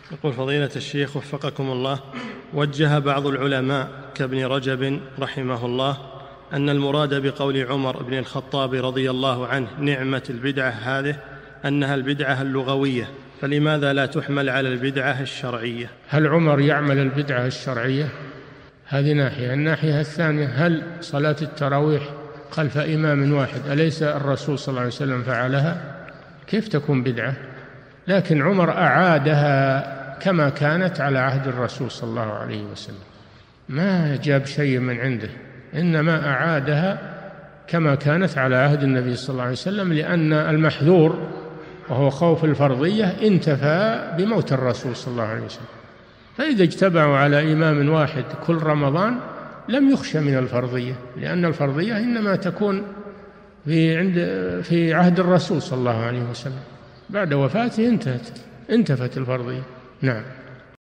يقول فضيلة الشيخ وفقكم الله، وجه بعض العلماء كابن رجب رحمه الله أن المراد بقول عمر بن الخطاب رضي الله عنه نعمة البدعة هذه أنها البدعة اللغوية، فلماذا لا تحمل على البدعة الشرعية؟ هل عمر يعمل البدعة الشرعية؟ هذه ناحية. الناحية الثانية، هل صلاة التراويح خلف إمام واحد أليس الرسول صلى الله عليه وسلم فعلها؟ كيف تكون بدعة؟ لكن عمر أعادها كما كانت على عهد الرسول صلى الله عليه وسلم، ما جاب شيء من عنده، إنما أعادها كما كانت على عهد النبي صلى الله عليه وسلم، لأن المحذور وهو خوف الفرضية انتفى بموت الرسول صلى الله عليه وسلم. فإذا اجتمعوا على إمام واحد كل رمضان لم يخش من الفرضية، لأن الفرضية إنما تكون في عهد الرسول صلى الله عليه وسلم، بعد وفاته انتفت الفرضية. نعم.